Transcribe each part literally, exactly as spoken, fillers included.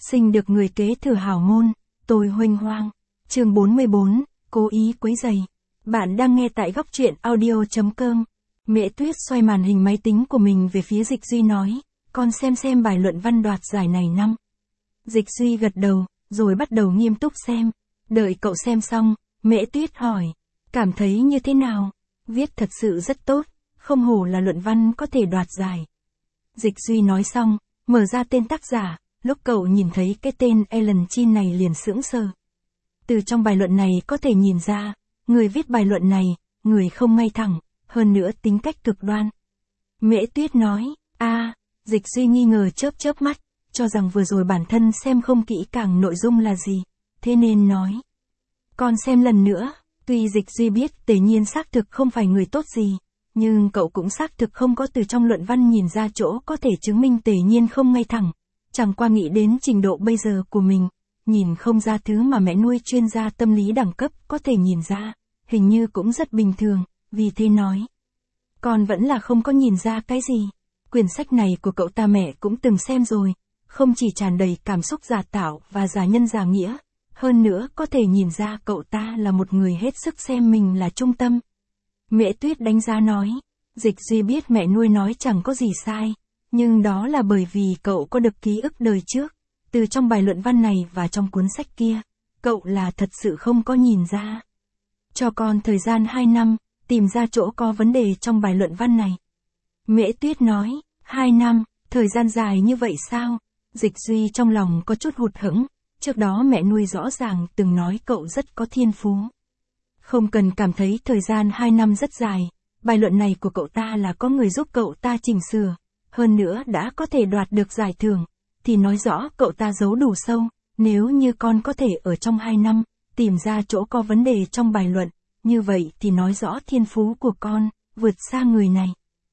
Sinh được người kế thừa hảo môn, tôi huênh hoang. Chương bốn mươi bốn, cố ý quấy rầy. Bạn đang nghe tại góc truyện audio chấm com. Mẹ Tuyết xoay màn hình máy tính của mình về phía Dịch Duy nói, con xem xem bài luận văn đoạt giải này năm. Dịch Duy gật đầu, rồi bắt đầu nghiêm túc xem. Đợi cậu xem xong, Mẹ Tuyết hỏi, cảm thấy như thế nào? Viết thật sự rất tốt, không hổ là luận văn có thể đoạt giải. Dịch Duy nói xong, mở ra tên tác giả, lúc cậu nhìn thấy cái tên Ellen Chin này liền sững sờ. Từ trong bài luận này có thể nhìn ra, người viết bài luận này, người không ngay thẳng, hơn nữa tính cách cực đoan. Mễ Tuyết nói, a, Dịch Duy nghi ngờ chớp chớp mắt, cho rằng vừa rồi bản thân xem không kỹ càng nội dung là gì, thế nên nói. Con xem lần nữa, tuy Dịch Duy biết Tề Nhiên xác thực không phải người tốt gì, nhưng cậu cũng xác thực không có từ trong luận văn nhìn ra chỗ có thể chứng minh Tề Nhiên không ngay thẳng. Chẳng qua nghĩ đến trình độ bây giờ của mình, nhìn không ra thứ mà mẹ nuôi chuyên gia tâm lý đẳng cấp có thể nhìn ra, hình như cũng rất bình thường, vì thế nói. Con vẫn là không có nhìn ra cái gì. Quyển sách này của cậu ta mẹ cũng từng xem rồi, không chỉ tràn đầy cảm xúc giả tạo và giả nhân giả nghĩa, hơn nữa có thể nhìn ra cậu ta là một người hết sức xem mình là trung tâm. Mẹ Tuyết đánh giá nói, Dịch Duy biết mẹ nuôi nói chẳng có gì sai, nhưng đó là bởi vì cậu có được ký ức đời trước, từ trong bài luận văn này và trong cuốn sách kia, cậu là thật sự không có nhìn ra. Cho con thời gian hai năm, tìm ra chỗ có vấn đề trong bài luận văn này. Mễ Tuyết nói, hai năm, thời gian dài như vậy sao? Dịch Duy trong lòng có chút hụt hẫng, trước đó mẹ nuôi rõ ràng từng nói cậu rất có thiên phú. Không cần cảm thấy thời gian hai năm rất dài, bài luận này của cậu ta là có người giúp cậu ta chỉnh sửa, hơn nữa đã có thể đoạt được giải thưởng, thì nói rõ cậu ta giấu đủ sâu, nếu như con có thể ở trong hai năm, tìm ra chỗ có vấn đề trong bài luận, như vậy thì nói rõ thiên phú của con, vượt xa người này.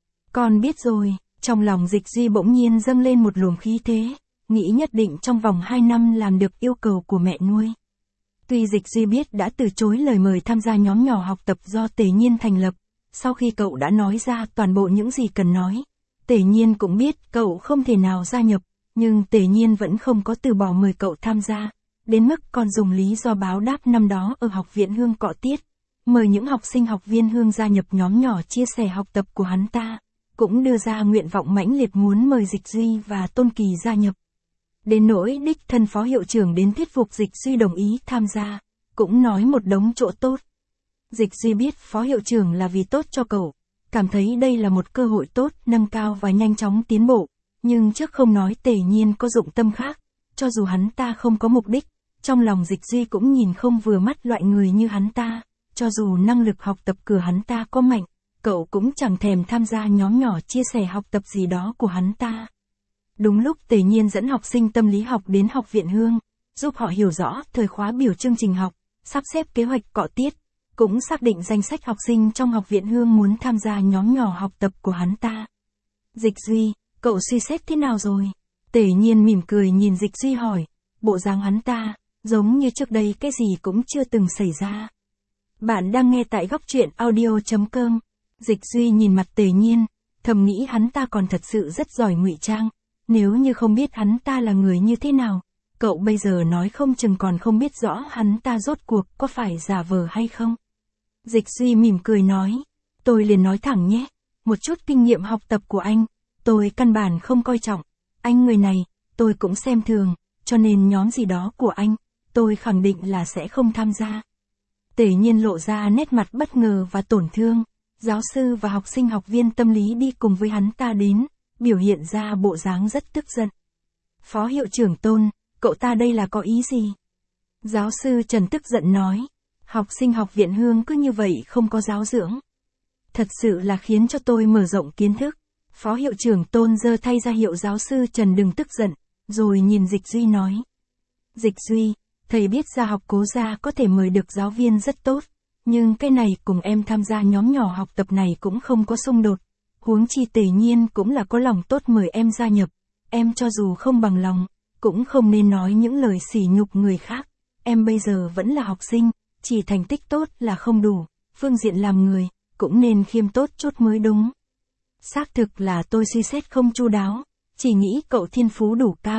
Con biết rồi, trong lòng Dịch Duy bỗng nhiên dâng lên một luồng khí thế, nghĩ nhất định trong vòng hai năm làm được yêu cầu của mẹ nuôi. Tuy Dịch Duy biết đã từ chối lời mời tham gia nhóm nhỏ học tập do Tề Nhiên thành lập, sau khi cậu đã nói ra toàn bộ những gì cần nói, Tề Nhiên cũng biết cậu không thể nào gia nhập, nhưng Tề Nhiên vẫn không có từ bỏ mời cậu tham gia, đến mức còn dùng lý do báo đáp năm đó ở học viện Hương Cọ Tiết, mời những học sinh học viên Hương gia nhập nhóm nhỏ chia sẻ học tập của hắn ta, cũng đưa ra nguyện vọng mãnh liệt muốn mời Dịch Duy và Tôn Kỳ gia nhập. Đến nỗi đích thân phó hiệu trưởng đến thuyết phục Dịch Duy đồng ý tham gia, cũng nói một đống chỗ tốt. Dịch Duy biết phó hiệu trưởng là vì tốt cho cậu, cảm thấy đây là một cơ hội tốt nâng cao và nhanh chóng tiến bộ, nhưng trước không nói Tề Nhiên có dụng tâm khác, cho dù hắn ta không có mục đích, trong lòng Dịch Duy cũng nhìn không vừa mắt loại người như hắn ta, cho dù năng lực học tập của hắn ta có mạnh, cậu cũng chẳng thèm tham gia nhóm nhỏ chia sẻ học tập gì đó của hắn ta. Đúng lúc Tề Nhiên dẫn học sinh tâm lý học đến học viện Hương, giúp họ hiểu rõ thời khóa biểu chương trình học, sắp xếp kế hoạch cọ tiết, cũng xác định danh sách học sinh trong học viện Hương muốn tham gia nhóm nhỏ học tập của hắn ta. Dịch Duy, cậu suy xét thế nào rồi? Tề Nhiên mỉm cười nhìn Dịch Duy hỏi, bộ dáng hắn ta, giống như trước đây cái gì cũng chưa từng xảy ra. Bạn đang nghe tại góc truyện audio chấm com. Dịch Duy nhìn mặt Tề Nhiên, thầm nghĩ hắn ta còn thật sự rất giỏi ngụy trang, nếu như không biết hắn ta là người như thế nào, cậu bây giờ nói không chừng còn không biết rõ hắn ta rốt cuộc có phải giả vờ hay không. Dịch Duy mỉm cười nói, tôi liền nói thẳng nhé, một chút kinh nghiệm học tập của anh, tôi căn bản không coi trọng, anh người này, tôi cũng xem thường, cho nên nhóm gì đó của anh, tôi khẳng định là sẽ không tham gia. Tề Nhiên lộ ra nét mặt bất ngờ và tổn thương, giáo sư và học sinh học viên tâm lý đi cùng với hắn ta đến, biểu hiện ra bộ dáng rất tức giận. Phó hiệu trưởng Tôn, cậu ta đây là có ý gì? Giáo sư Trần tức giận nói, học sinh học viện Hương cứ như vậy không có giáo dưỡng. Thật sự là khiến cho tôi mở rộng kiến thức. Phó hiệu trưởng Tôn giơ tay ra hiệu giáo sư Trần đừng tức giận, rồi nhìn Dịch Duy nói. Dịch Duy, thầy biết ra học Cố gia có thể mời được giáo viên rất tốt, nhưng cái này cùng em tham gia nhóm nhỏ học tập này cũng không có xung đột. Huống chi Tề Nhiên cũng là có lòng tốt mời em gia nhập, em cho dù không bằng lòng, cũng không nên nói những lời sỉ nhục người khác. Em bây giờ vẫn là học sinh, chỉ thành tích tốt là không đủ, phương diện làm người, cũng nên khiêm tốt chút mới đúng. Xác thực là tôi suy xét không chu đáo, chỉ nghĩ cậu thiên phú đủ cao,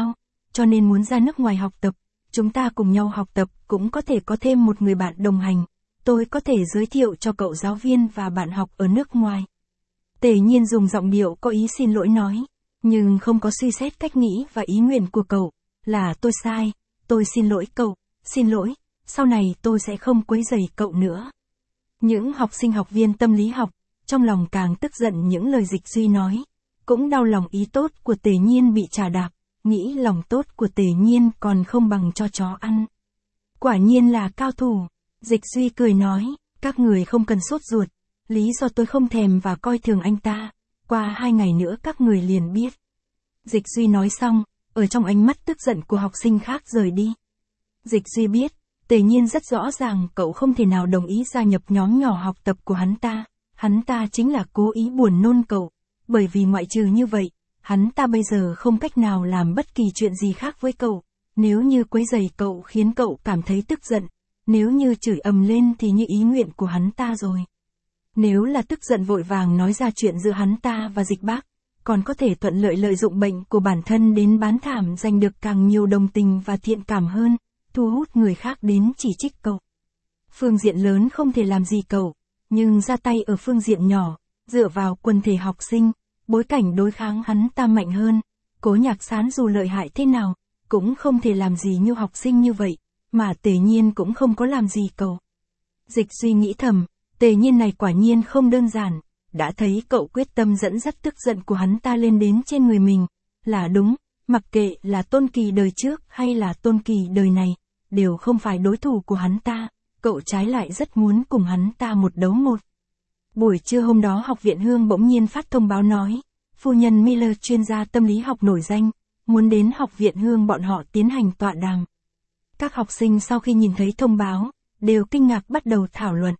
cho nên muốn ra nước ngoài học tập. Chúng ta cùng nhau học tập, cũng có thể có thêm một người bạn đồng hành. Tôi có thể giới thiệu cho cậu giáo viên và bạn học ở nước ngoài. Tề Nhiên dùng giọng điệu có ý xin lỗi nói, nhưng không có suy xét cách nghĩ và ý nguyện của cậu. Là tôi sai, tôi xin lỗi cậu, xin lỗi, sau này tôi sẽ không quấy rầy cậu nữa. Những học sinh học viên tâm lý học, trong lòng càng tức giận những lời Dịch Duy nói, cũng đau lòng ý tốt của Tề Nhiên bị trà đạp, nghĩ lòng tốt của Tề Nhiên còn không bằng cho chó ăn. Quả nhiên là cao thủ. Dịch Duy cười nói, các người không cần sốt ruột, lý do tôi không thèm và coi thường anh ta, qua hai ngày nữa các người liền biết. Dịch Duy nói xong, ở trong ánh mắt tức giận của học sinh khác rời đi. Dịch Duy biết, Tề Nhiên rất rõ ràng cậu không thể nào đồng ý gia nhập nhóm nhỏ học tập của hắn ta, hắn ta chính là cố ý buồn nôn cậu, bởi vì ngoại trừ như vậy, hắn ta bây giờ không cách nào làm bất kỳ chuyện gì khác với cậu, nếu như quấy rầy cậu khiến cậu cảm thấy tức giận, nếu như chửi ầm lên thì như ý nguyện của hắn ta rồi. Nếu là tức giận vội vàng nói ra chuyện giữa hắn ta và Dịch Bác, còn có thể thuận lợi lợi dụng bệnh của bản thân đến bán thảm giành được càng nhiều đồng tình và thiện cảm hơn, thu hút người khác đến chỉ trích cậu. Phương diện lớn không thể làm gì cậu, nhưng ra tay ở phương diện nhỏ, dựa vào quần thể học sinh, bối cảnh đối kháng hắn ta mạnh hơn, Cố Nhạc Sán dù lợi hại thế nào, cũng không thể làm gì như học sinh như vậy, mà Tề Nhiên cũng không có làm gì cậu. Dịch Duy nghĩ thầm, Tề Nhiên này quả nhiên không đơn giản, đã thấy cậu quyết tâm dẫn dắt tức giận của hắn ta lên đến trên người mình, là đúng, mặc kệ là Tôn Kỳ đời trước hay là Tôn Kỳ đời này, đều không phải đối thủ của hắn ta, cậu trái lại rất muốn cùng hắn ta một đấu một. Buổi trưa hôm đó Học viện Hương bỗng nhiên phát thông báo nói, phu nhân Miller chuyên gia tâm lý học nổi danh, muốn đến Học viện Hương bọn họ tiến hành tọa đàm. Các học sinh sau khi nhìn thấy thông báo, đều kinh ngạc bắt đầu thảo luận.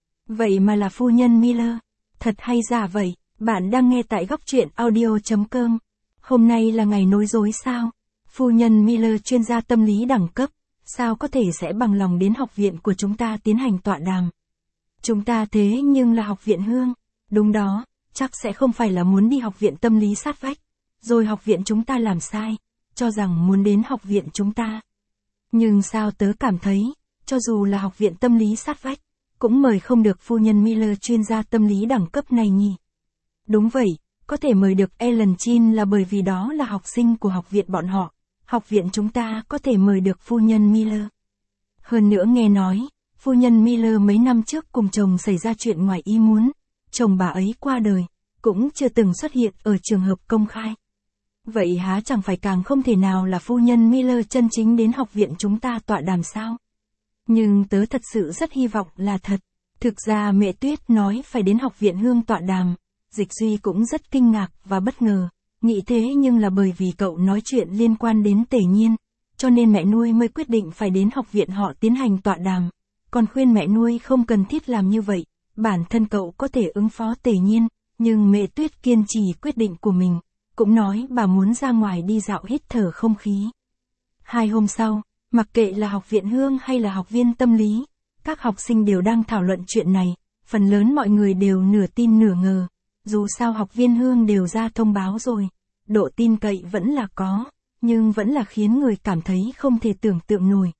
Vậy mà là phu nhân Miller, thật hay giả vậy, bạn đang nghe tại góc truyện audio chấm com. Hôm nay là ngày nối dối sao? Phu nhân Miller chuyên gia tâm lý đẳng cấp, sao có thể sẽ bằng lòng đến học viện của chúng ta tiến hành tọa đàm? Chúng ta thế nhưng là Học viện Hương, đúng đó, chắc sẽ không phải là muốn đi học viện tâm lý sát vách, rồi học viện chúng ta làm sai, cho rằng muốn đến học viện chúng ta. Nhưng sao tớ cảm thấy, cho dù là học viện tâm lý sát vách, cũng mời không được phu nhân Miller chuyên gia tâm lý đẳng cấp này nhỉ? Đúng vậy, có thể mời được Ellen Chin là bởi vì đó là học sinh của học viện bọn họ, học viện chúng ta có thể mời được phu nhân Miller. Hơn nữa nghe nói, phu nhân Miller mấy năm trước cùng chồng xảy ra chuyện ngoài ý muốn, chồng bà ấy qua đời, cũng chưa từng xuất hiện ở trường hợp công khai. Vậy há chẳng phải càng không thể nào là phu nhân Miller chân chính đến học viện chúng ta tọa đàm sao? Nhưng tớ thật sự rất hy vọng là thật. Thực ra mẹ Tuyết nói phải đến Học viện Hương tọa đàm, Dịch Duy cũng rất kinh ngạc và bất ngờ, nghĩ thế nhưng là bởi vì cậu nói chuyện liên quan đến Tề Nhiên, cho nên mẹ nuôi mới quyết định phải đến học viện họ tiến hành tọa đàm, còn khuyên mẹ nuôi không cần thiết làm như vậy, bản thân cậu có thể ứng phó Tề Nhiên, nhưng mẹ Tuyết kiên trì quyết định của mình, cũng nói bà muốn ra ngoài đi dạo hít thở không khí. Hai hôm sau, mặc kệ là Học viện Hương hay là học viên tâm lý, các học sinh đều đang thảo luận chuyện này, phần lớn mọi người đều nửa tin nửa ngờ, dù sao học viên Hương đều ra thông báo rồi, độ tin cậy vẫn là có, nhưng vẫn là khiến người cảm thấy không thể tưởng tượng nổi.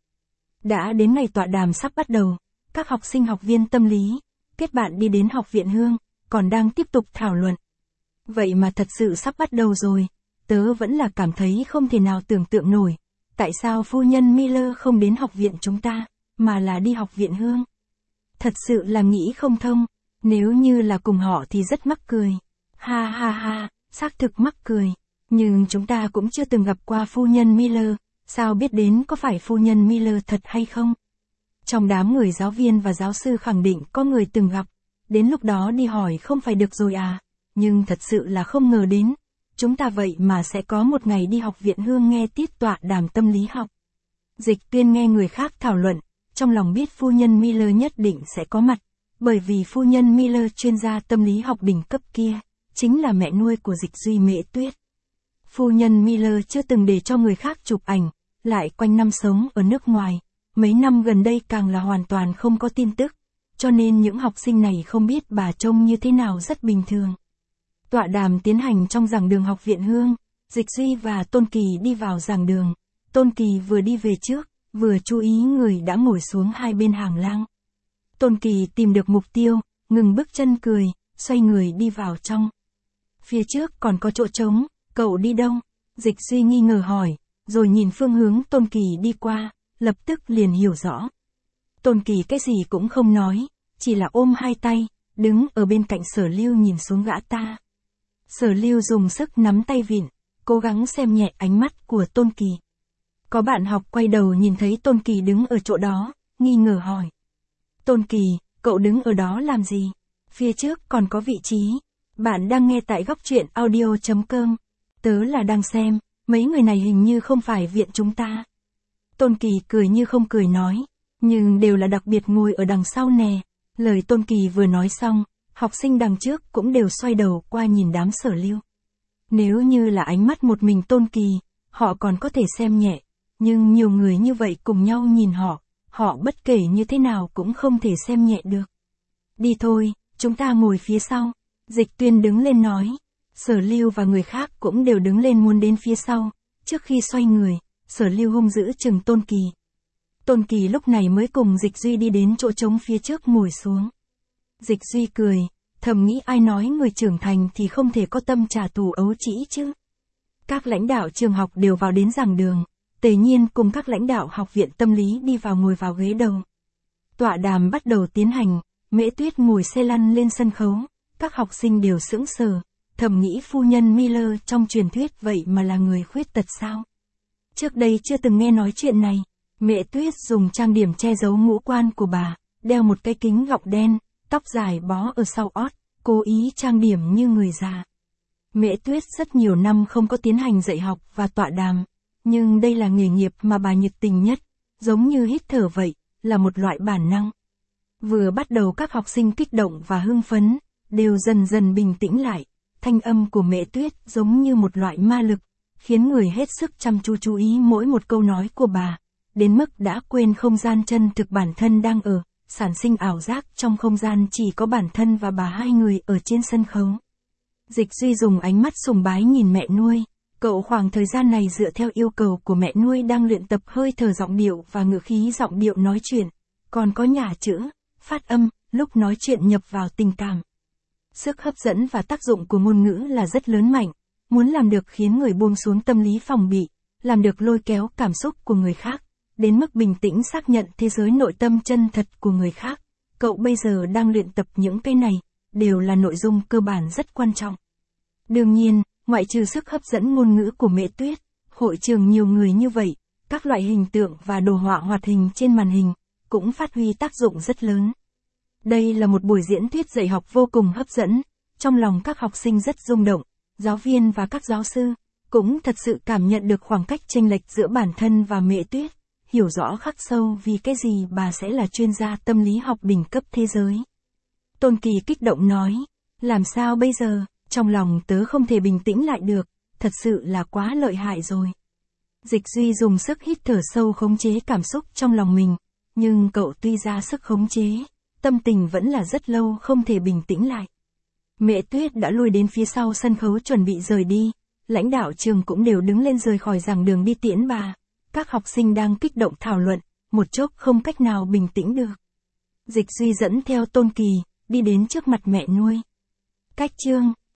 Đã đến ngày tọa đàm sắp bắt đầu, các học sinh học viên tâm lý, kết bạn đi đến Học viện Hương, còn đang tiếp tục thảo luận. Vậy mà thật sự sắp bắt đầu rồi, tớ vẫn là cảm thấy không thể nào tưởng tượng nổi. Tại sao phu nhân Miller không đến học viện chúng ta, mà là đi Học viện Hương? Thật sự là nghĩ không thông, nếu như là cùng họ thì rất mắc cười. Ha ha ha, xác thực mắc cười. Nhưng chúng ta cũng chưa từng gặp qua phu nhân Miller, sao biết đến có phải phu nhân Miller thật hay không? Trong đám người giáo viên và giáo sư khẳng định có người từng gặp, đến lúc đó đi hỏi không phải được rồi à, nhưng thật sự là không ngờ đến. Chúng ta vậy mà sẽ có một ngày đi Học viện Hương nghe tiết tọa đàm tâm lý học. Dịch Tuyên nghe người khác thảo luận, trong lòng biết phu nhân Miller nhất định sẽ có mặt, bởi vì phu nhân Miller chuyên gia tâm lý học đỉnh cấp kia, chính là mẹ nuôi của Dịch Duy Mễ Tuyết. Phu nhân Miller chưa từng để cho người khác chụp ảnh, lại quanh năm sống ở nước ngoài, mấy năm gần đây càng là hoàn toàn không có tin tức, cho nên những học sinh này không biết bà trông như thế nào rất bình thường. Tọa đàm tiến hành trong giảng đường Học viện Hương, Dịch Duy và Tôn Kỳ đi vào giảng đường, Tôn Kỳ vừa đi về trước, vừa chú ý người đã ngồi xuống hai bên hàng lang. Tôn Kỳ tìm được mục tiêu, ngừng bước chân cười, xoay người đi vào trong. Phía trước còn có chỗ trống, cậu đi đâu? Dịch Duy nghi ngờ hỏi, rồi nhìn phương hướng Tôn Kỳ đi qua, lập tức liền hiểu rõ. Tôn Kỳ cái gì cũng không nói, chỉ là ôm hai tay, đứng ở bên cạnh Sở Lưu nhìn xuống gã ta. Sở Lưu dùng sức nắm tay vịn, cố gắng xem nhẹ ánh mắt của Tôn Kỳ. Có bạn học quay đầu nhìn thấy Tôn Kỳ đứng ở chỗ đó, nghi ngờ hỏi. Tôn Kỳ, cậu đứng ở đó làm gì? Phía trước còn có vị trí. Bạn đang nghe tại góc truyện audio chấm com. Tớ là đang xem, mấy người này hình như không phải viện chúng ta. Tôn Kỳ cười như không cười nói, nhưng đều là đặc biệt ngồi ở đằng sau nè. Lời Tôn Kỳ vừa nói xong, học sinh đằng trước cũng đều xoay đầu qua nhìn đám Sở Lưu. Nếu như là ánh mắt một mình Tôn Kỳ, họ còn có thể xem nhẹ, nhưng nhiều người như vậy cùng nhau nhìn họ, họ bất kể như thế nào cũng không thể xem nhẹ được. Đi thôi, chúng ta ngồi phía sau. Dịch Tuyên đứng lên nói. Sở Lưu và người khác cũng đều đứng lên muốn đến phía sau. Trước khi xoay người, Sở Lưu hung dữ chừng Tôn Kỳ. Tôn Kỳ lúc này mới cùng Dịch Duy đi đến chỗ trống phía trước ngồi xuống. Dịch Duy cười, thầm nghĩ ai nói người trưởng thành thì không thể có tâm trả thù ấu trĩ chứ. Các lãnh đạo trường học đều vào đến giảng đường. Tề Nhiên cùng các lãnh đạo học viện tâm lý đi vào ngồi vào ghế đầu. Tọa đàm bắt đầu tiến hành, Mễ Tuyết ngồi xe lăn lên sân khấu, các học sinh đều sững sờ, thầm nghĩ phu nhân Miller trong truyền thuyết vậy mà là người khuyết tật sao? Trước đây chưa từng nghe nói chuyện này. Mễ Tuyết dùng trang điểm che giấu ngũ quan của bà, đeo một cái kính gọng đen, tóc dài bó ở sau ót, cố ý trang điểm như người già. Mễ Tuyết rất nhiều năm không có tiến hành dạy học và tọa đàm, nhưng đây là nghề nghiệp mà bà nhiệt tình nhất, giống như hít thở vậy, là một loại bản năng. Vừa bắt đầu các học sinh kích động và hưng phấn, đều dần dần bình tĩnh lại, thanh âm của Mễ Tuyết giống như một loại ma lực, khiến người hết sức chăm chú chú ý mỗi một câu nói của bà, đến mức đã quên không gian chân thực bản thân đang ở, sản sinh ảo giác trong không gian chỉ có bản thân và bà hai người ở trên sân khấu. Dịch Duy dùng ánh mắt sùng bái nhìn mẹ nuôi. Cậu khoảng thời gian này dựa theo yêu cầu của mẹ nuôi đang luyện tập hơi thở giọng điệu và ngữ khí giọng điệu nói chuyện, còn có nhả chữ, phát âm, lúc nói chuyện nhập vào tình cảm. Sức hấp dẫn và tác dụng của ngôn ngữ là rất lớn mạnh, muốn làm được khiến người buông xuống tâm lý phòng bị, làm được lôi kéo cảm xúc của người khác, đến mức bình tĩnh xác nhận thế giới nội tâm chân thật của người khác. Cậu bây giờ đang luyện tập những cái này, đều là nội dung cơ bản rất quan trọng. Đương nhiên, ngoại trừ sức hấp dẫn ngôn ngữ của Mễ Tuyết, hội trường nhiều người như vậy, các loại hình tượng và đồ họa hoạt hình trên màn hình, cũng phát huy tác dụng rất lớn. Đây là một buổi diễn thuyết dạy học vô cùng hấp dẫn, trong lòng các học sinh rất rung động, giáo viên và các giáo sư, cũng thật sự cảm nhận được khoảng cách chênh lệch giữa bản thân và Mễ Tuyết, hiểu rõ khắc sâu vì cái gì bà sẽ là chuyên gia tâm lý học đỉnh cấp thế giới. Tôn Kỳ kích động nói, làm sao bây giờ? Trong lòng tớ không thể bình tĩnh lại được, thật sự là quá lợi hại rồi. Dịch Duy dùng sức hít thở sâu khống chế cảm xúc trong lòng mình, nhưng cậu tuy ra sức khống chế, tâm tình vẫn là rất lâu không thể bình tĩnh lại. Mễ Tuyết đã lui đến phía sau sân khấu chuẩn bị rời đi, lãnh đạo trường cũng đều đứng lên rời khỏi giảng đường đi tiễn bà. Các học sinh đang kích động thảo luận, một chốc không cách nào bình tĩnh được. Dịch Duy dẫn theo Tôn Kỳ, đi đến trước mặt mẹ nuôi. Cách chương